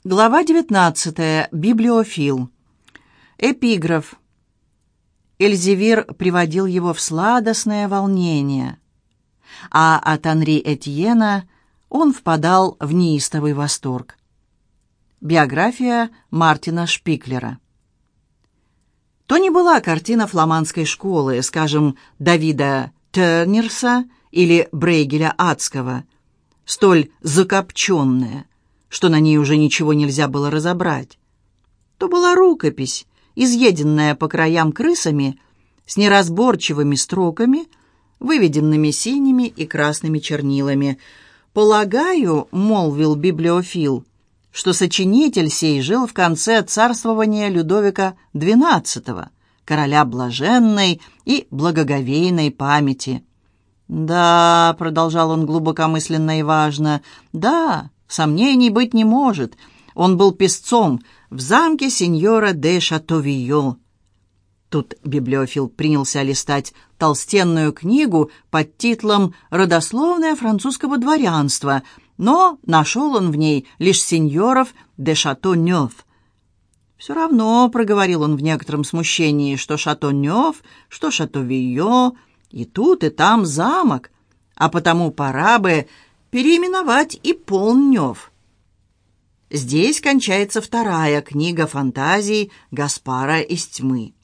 Глава 19. Библиофил. Эпиграф. Эльзевир приводил его в сладостное волнение, а от Анри Этьена он впадал в неистовый восторг. Биография Мартина Шпиклера. То не была картина фламандской школы, скажем, Давида Тернерса или Брейгеля Адского, столь закопченная, что на ней уже ничего нельзя было разобрать. То была рукопись, изъеденная по краям крысами, с неразборчивыми строками, выведенными синими и красными чернилами. «Полагаю, — молвил библиофил, — что сочинитель сей жил в конце царствования Людовика XII, короля блаженной и благоговейной памяти». «Да, — продолжал он глубокомысленно и важно, — да, сомнений быть не может. Он был песцом в замке сеньора де Шатовийо». Тут библиофил принялся листать толстенную книгу под титлом «Родословное французского дворянства», но нашел он в ней лишь сеньоров де Шато-Нёв. «Все равно, — проговорил он в некотором смущении, — что Шато-Нёв, что Шатовийо, и тут, и там замок, а потому пора бы переименовать и Полнёв». Здесь кончается вторая книга фантазий Гаспара из тьмы.